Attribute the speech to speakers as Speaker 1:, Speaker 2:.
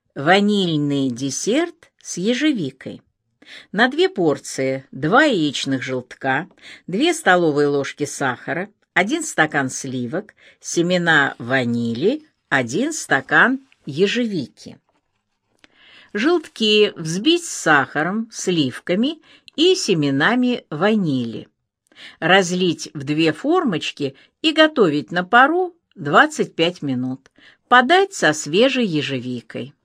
Speaker 1: Ванильный десерт с ежевикой. На 2 порции 2 яичных желтка, 2 столовые ложки сахара, 1 стакан сливок, семена ванили, 1 стакан ежевики. Желтки взбить с сахаром, сливками и семенами ванили. Разлить в 2 формочки и готовить на пару 25 минут. Подать со свежей ежевикой.